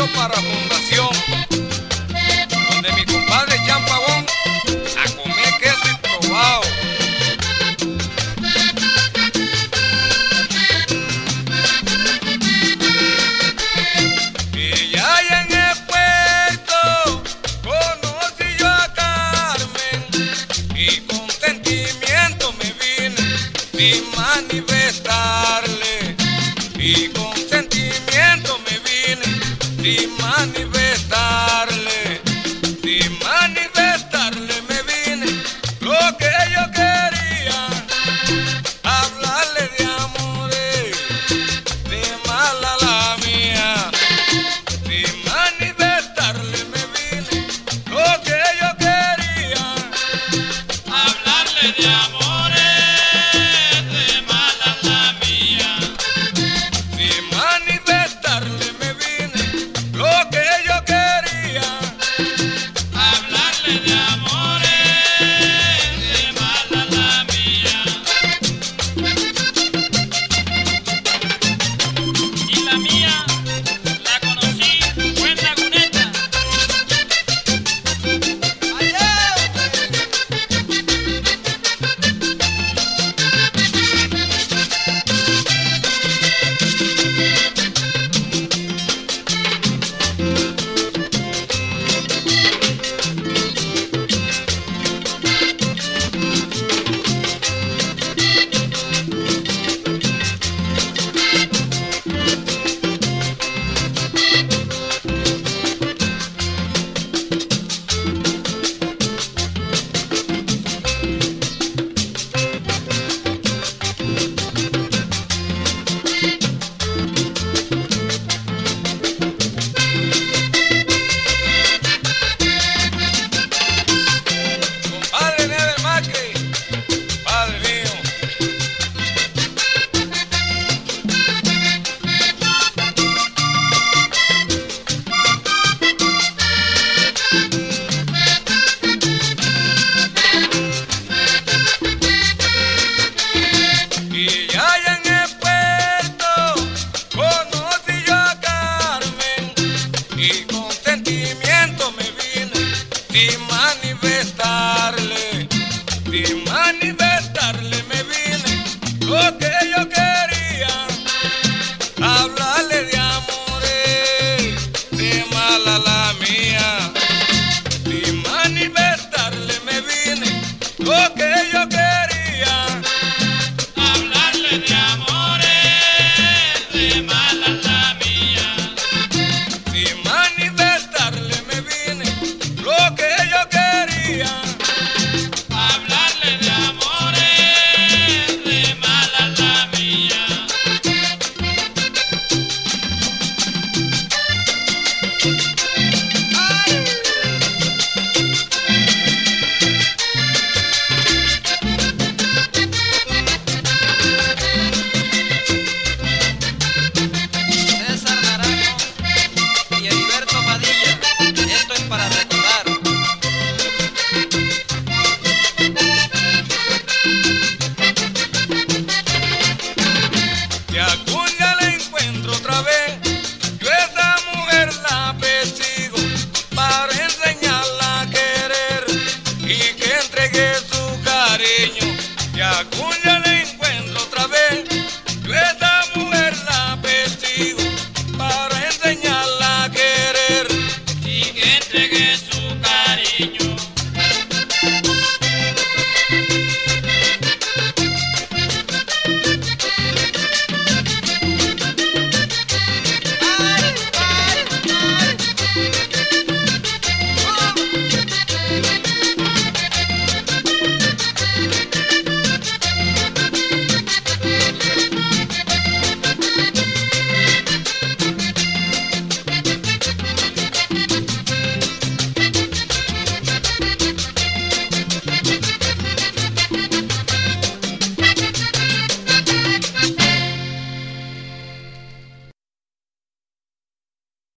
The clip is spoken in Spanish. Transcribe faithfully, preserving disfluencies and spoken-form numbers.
para Fundación, donde mi compadre Champabón a comer queso y probado. Y allá en el puerto conocí yo a Carmen y con sentimiento me vine sin manifestarle, y con sentimiento me vine sin manifestarle, sin manifestarle me vine lo que yo quería, hablarle de amores, de mala la mía, sin manifestarle me vine lo que yo quería, hablarle de amores, de mala la mía, sin manifestarle me vine lo que yo quería, hablarle de amores, de mala la mía. Y la mía la conocí, fue en Laguneta. Padre Never Macri, padre mío. Y allá en el puerto conocí yo a Carmen y con sentimiento me vine sin manifestarle, sin manifestarle me vine lo que yo quería, hablarle de amores, de mala la mía, sin manifestarle me vine lo que yo quería, Hablarle de amores, de mala la mía. sin manifestarle me vine lo que yo quería, Hablarle de amores, de mala la mía.